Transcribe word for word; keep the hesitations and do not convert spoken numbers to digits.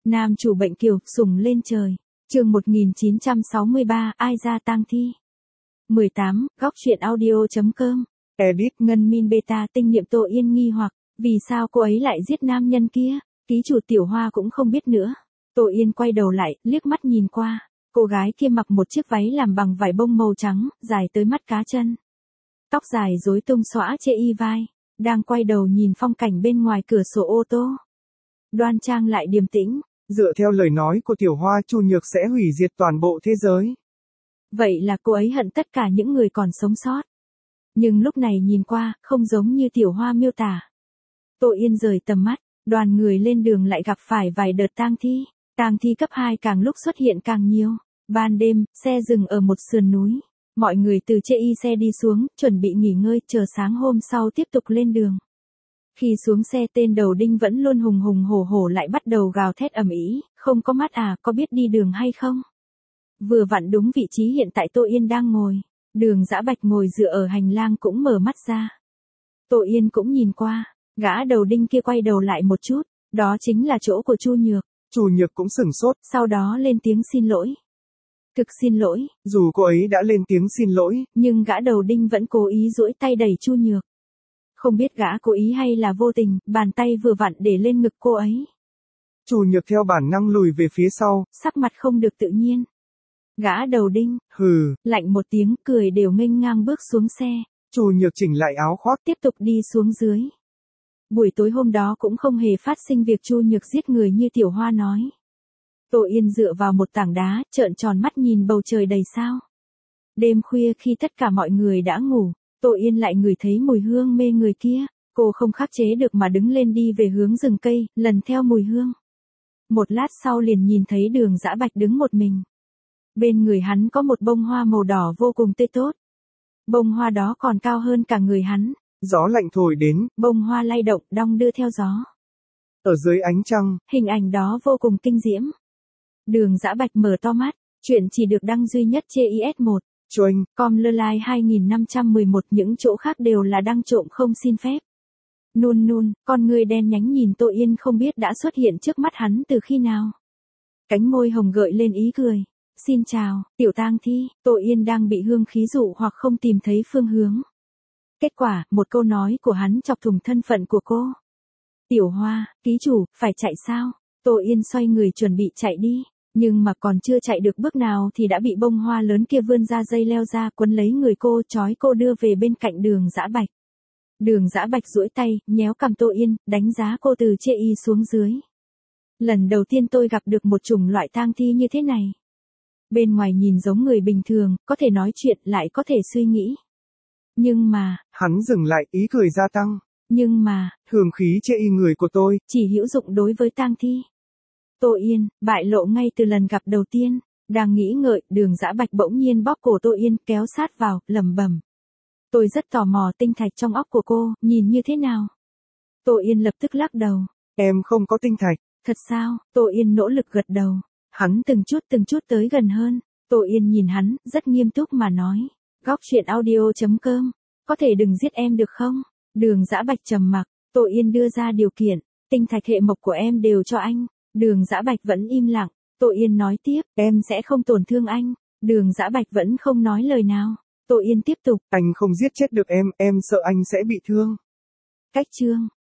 Nam chủ bệnh kiều, sủng lên trời. Chương một nghìn chín trăm sáu mươi ba, ai ra tang thi. mười tám, góc truyện audio.com. Edit. Ngân Min Beta tinh nhiệm Tô Yên nghi hoặc, vì sao cô ấy lại giết nam nhân kia? Ký chủ Tiểu Hoa cũng không biết nữa. Tô Yên quay đầu lại, liếc mắt nhìn qua. Cô gái kia mặc một chiếc váy làm bằng vải bông màu trắng, dài tới mắt cá chân. Tóc dài rối tung xõa chê y vai, đang quay đầu nhìn phong cảnh bên ngoài cửa sổ ô tô. Đoan trang lại điềm tĩnh. Dựa theo lời nói của Tiểu Hoa, Chu Nhược sẽ hủy diệt toàn bộ thế giới. Vậy là cô ấy hận tất cả những người còn sống sót. Nhưng lúc này nhìn qua, không giống như Tiểu Hoa miêu tả. Tô Yên rời tầm mắt, đoàn người lên đường lại gặp phải vài đợt tang thi. Tang thi cấp hai càng lúc xuất hiện càng nhiều. Ban đêm, xe dừng ở một sườn núi. Mọi người từ chê y xe đi xuống, chuẩn bị nghỉ ngơi, chờ sáng hôm sau tiếp tục lên đường. Khi xuống xe, tên đầu đinh vẫn luôn hùng hùng hổ hổ lại bắt đầu gào thét ầm ĩ, không có mắt à, có biết đi đường hay không? Vừa vặn đúng vị trí hiện tại Tô Yên đang ngồi. Đường Dã Bạch ngồi dựa ở hành lang cũng mở mắt ra. Tô Yên cũng nhìn qua, gã đầu đinh kia quay đầu lại một chút, đó chính là chỗ của Chu Nhược. Chu Nhược cũng sửng sốt, sau đó lên tiếng xin lỗi. Thực xin lỗi. Dù cô ấy đã lên tiếng xin lỗi, nhưng gã đầu đinh vẫn cố ý duỗi tay đẩy Chu Nhược. Không biết gã cố ý hay là vô tình, bàn tay vừa vặn để lên ngực cô ấy. Chu Nhược theo bản năng lùi về phía sau, sắc mặt không được tự nhiên. Gã đầu đinh, hừ, lạnh một tiếng, cười đều nghênh ngang bước xuống xe. Chu Nhược chỉnh lại áo khoác, tiếp tục đi xuống dưới. Buổi tối hôm đó cũng không hề phát sinh việc Chu Nhược giết người như Tiểu Hoa nói. Tô Yên dựa vào một tảng đá, trợn tròn mắt nhìn bầu trời đầy sao. Đêm khuya khi tất cả mọi người đã ngủ, Tô Yên lại ngửi thấy mùi hương mê người kia. Cô không khắc chế được mà đứng lên đi về hướng rừng cây, lần theo mùi hương. Một lát sau liền nhìn thấy Đường Dã Bạch đứng một mình. Bên người hắn có một bông hoa màu đỏ vô cùng tươi tốt. Bông hoa đó còn cao hơn cả người hắn. Gió lạnh thổi đến, bông hoa lay động, đong đưa theo gió. Ở dưới ánh trăng, hình ảnh đó vô cùng kinh diễm. Đường Dã Bạch mở to mắt, chuyện chỉ được đăng duy nhất trên i ét một. Choanh, com lơ lai hai nghìn năm trăm mười một, những chỗ khác đều là đăng trộm không xin phép. Nun nun, con người đen nhánh nhìn Tô Yên không biết đã xuất hiện trước mắt hắn từ khi nào. Cánh môi hồng gợi lên ý cười. Xin chào, tiểu tang thi. Tô Yên đang bị hương khí dụ hoặc không tìm thấy phương hướng. Kết quả, một câu nói của hắn chọc thủng thân phận của cô. Tiểu Hoa, ký chủ, phải chạy sao? Tô Yên xoay người chuẩn bị chạy đi. Nhưng mà còn chưa chạy được bước nào thì đã bị bông hoa lớn kia vươn ra dây leo ra, quấn lấy người cô, trói cô đưa về bên cạnh Đường Dã Bạch. Đường Dã Bạch duỗi tay, nhéo cằm Tô Yên, đánh giá cô từ chê y xuống dưới. Lần đầu tiên tôi gặp được một chủng loại tang thi như thế này. Bên ngoài nhìn giống người bình thường, có thể nói chuyện, lại có thể suy nghĩ. Nhưng mà, hắn dừng lại, ý cười gia tăng. Nhưng mà, hương khí chê y người của tôi chỉ hữu dụng đối với tang thi. Tô Yên, bại lộ ngay từ lần gặp đầu tiên. Đang nghĩ ngợi, Đường Dã Bạch bỗng nhiên bóp cổ Tô Yên, kéo sát vào, lẩm bẩm. Tôi rất tò mò tinh thạch trong óc của cô, nhìn như thế nào? Tô Yên lập tức lắc đầu. Em không có tinh thạch. Thật sao? Tô Yên nỗ lực gật đầu. Hắn từng chút từng chút tới gần hơn. Tô Yên nhìn hắn, rất nghiêm túc mà nói. Góc truyện audio.com. Có thể đừng giết em được không? Đường Dã Bạch trầm mặc. Tô Yên đưa ra điều kiện. Tinh thạch hệ mộc của em đều cho anh. Đường Dã Bạch vẫn im lặng. Tô Yên nói tiếp. Em sẽ không tổn thương anh. Đường Dã Bạch vẫn không nói lời nào. Tô Yên tiếp tục. Anh không giết chết được em, em sợ anh sẽ bị thương. Cách chương.